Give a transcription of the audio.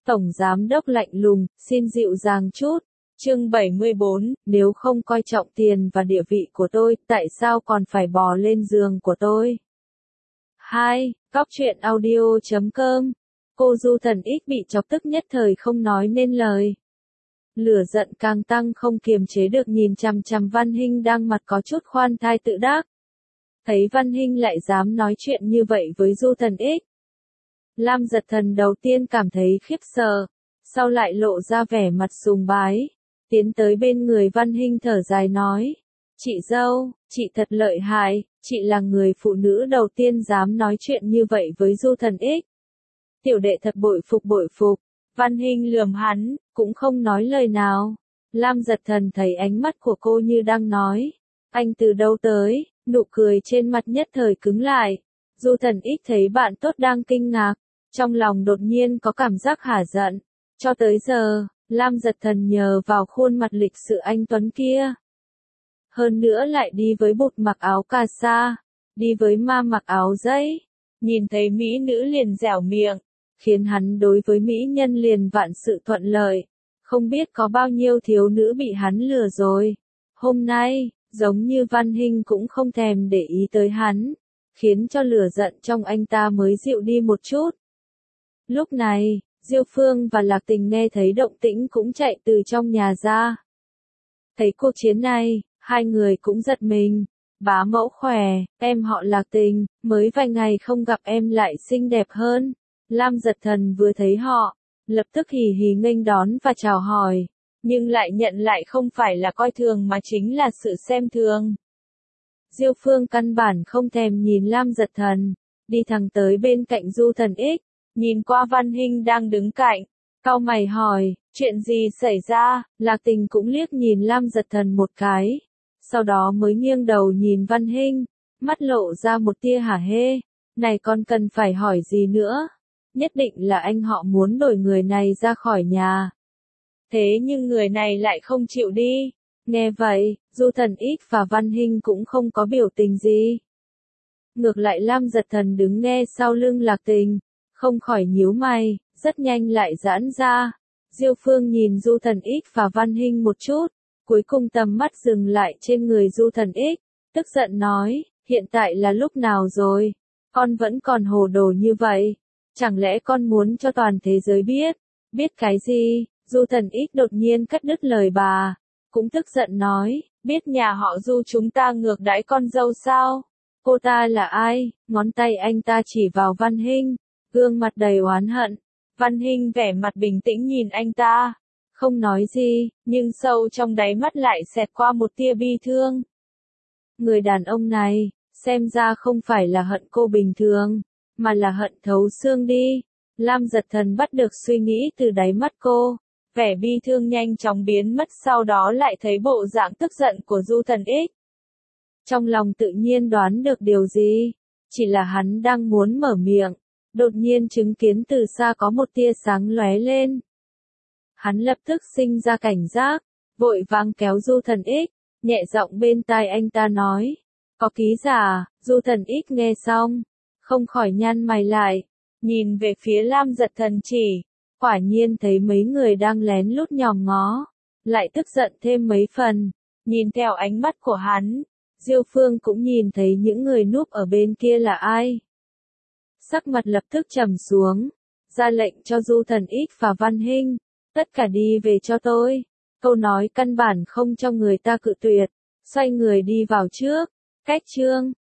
Tổng giám đốc lạnh lùng, xin dịu dàng chút. Chương 74, nếu không coi trọng tiền và địa vị của tôi, tại sao còn phải bò lên giường của tôi? 2. Cóc truyện audio.com. Cô Du Thần X bị chọc tức nhất thời không nói nên lời. Lửa giận càng tăng không kiềm chế được nhìn chằm chằm Văn Hinh đang mặt có chút khoan thai tự đắc. Thấy Văn Hinh lại dám nói chuyện như vậy với Du Thần X. Lam Giật Thần đầu tiên cảm thấy khiếp sợ, sau lại lộ ra vẻ mặt sùng bái. Tiến tới bên người Văn Hinh thở dài nói. Chị dâu, chị thật lợi hại, chị là người phụ nữ đầu tiên dám nói chuyện như vậy với Du Thần X. Tiểu đệ thật bội phục bội phục. Văn Hinh lườm hắn, cũng không nói lời nào. Lam Giật Thần thấy ánh mắt của cô như đang nói. Anh từ đâu tới, nụ cười trên mặt nhất thời cứng lại. Du Thần X thấy bạn tốt đang kinh ngạc. Trong lòng đột nhiên có cảm giác hả giận. Cho tới giờ, Lam Giật Thần nhờ vào khuôn mặt lịch sự anh tuấn kia. Hơn nữa lại đi với bụt mặc áo cà sa, đi với ma mặc áo giấy. Nhìn thấy mỹ nữ liền dẻo miệng, khiến hắn đối với mỹ nhân liền vạn sự thuận lợi. Không biết có bao nhiêu thiếu nữ bị hắn lừa rồi. Hôm nay, giống như Văn Hinh cũng không thèm để ý tới hắn, khiến cho lửa giận trong anh ta mới dịu đi một chút. Lúc này, Diêu Phương và Lạc Tình nghe thấy động tĩnh cũng chạy từ trong nhà ra. Thấy cuộc chiến này, hai người cũng giật mình. Bá mẫu khỏe, em họ Lạc Tình, mới vài ngày không gặp em lại xinh đẹp hơn. Lam Giật Thần vừa thấy họ, lập tức hì hì nghênh đón và chào hỏi, nhưng lại nhận lại không phải là coi thường mà chính là sự xem thường. Diêu Phương căn bản không thèm nhìn Lam Giật Thần, đi thẳng tới bên cạnh Du Thần X, nhìn qua Văn Hinh đang đứng cạnh, cau mày hỏi, chuyện gì xảy ra? Lạc Tình cũng liếc nhìn Lam Giật Thần một cái, sau đó mới nghiêng đầu nhìn Văn Hinh, mắt lộ ra một tia hả hê, này còn cần phải hỏi gì nữa? Nhất định là anh họ muốn đổi người này ra khỏi nhà. Thế nhưng người này lại không chịu đi. Nghe vậy, Du Thần X và Văn Hinh cũng không có biểu tình gì. Ngược lại Lam Giật Thần đứng nghe sau lưng Lạc Tình, không khỏi nhíu mày, rất nhanh lại giãn ra. Diêu Phương nhìn Du Thần X và Văn Hinh một chút, cuối cùng tầm mắt dừng lại trên người Du Thần X, tức giận nói, hiện tại là lúc nào rồi? Con vẫn còn hồ đồ như vậy. Chẳng lẽ con muốn cho toàn thế giới biết? Biết cái gì? Du Thần X đột nhiên cắt đứt lời bà, cũng tức giận nói, biết nhà họ Du chúng ta ngược đãi con dâu sao? Cô ta là ai? Ngón tay anh ta chỉ vào Văn Hinh, gương mặt đầy oán hận. Văn Hinh vẻ mặt bình tĩnh nhìn anh ta, không nói gì, nhưng sâu trong đáy mắt lại xẹt qua một tia bi thương. Người đàn ông này, xem ra không phải là hận cô bình thường, mà là hận thấu xương đi. Lam Giật Thần bắt được suy nghĩ từ đáy mắt cô, vẻ bi thương nhanh chóng biến mất, sau đó lại thấy bộ dạng tức giận của Du Thần X. Trong lòng tự nhiên đoán được điều gì, chỉ là hắn đang muốn mở miệng, đột nhiên chứng kiến từ xa có một tia sáng lóe lên. Hắn lập tức sinh ra cảnh giác, vội vàng kéo Du Thần X, nhẹ giọng bên tai anh ta nói, có ký giả. Du Thần X nghe xong, không khỏi nhăn mày lại, nhìn về phía Lam Giật Thần chỉ, quả nhiên thấy mấy người đang lén lút nhòm ngó, lại tức giận thêm mấy phần, nhìn theo ánh mắt của hắn, Diêu Phương cũng nhìn thấy những người núp ở bên kia là ai. Sắc mặt lập tức trầm xuống, ra lệnh cho Du Thần X và Văn Hinh, tất cả đi về cho tôi. Câu nói căn bản không cho người ta cự tuyệt, xoay người đi vào trước. Cách chương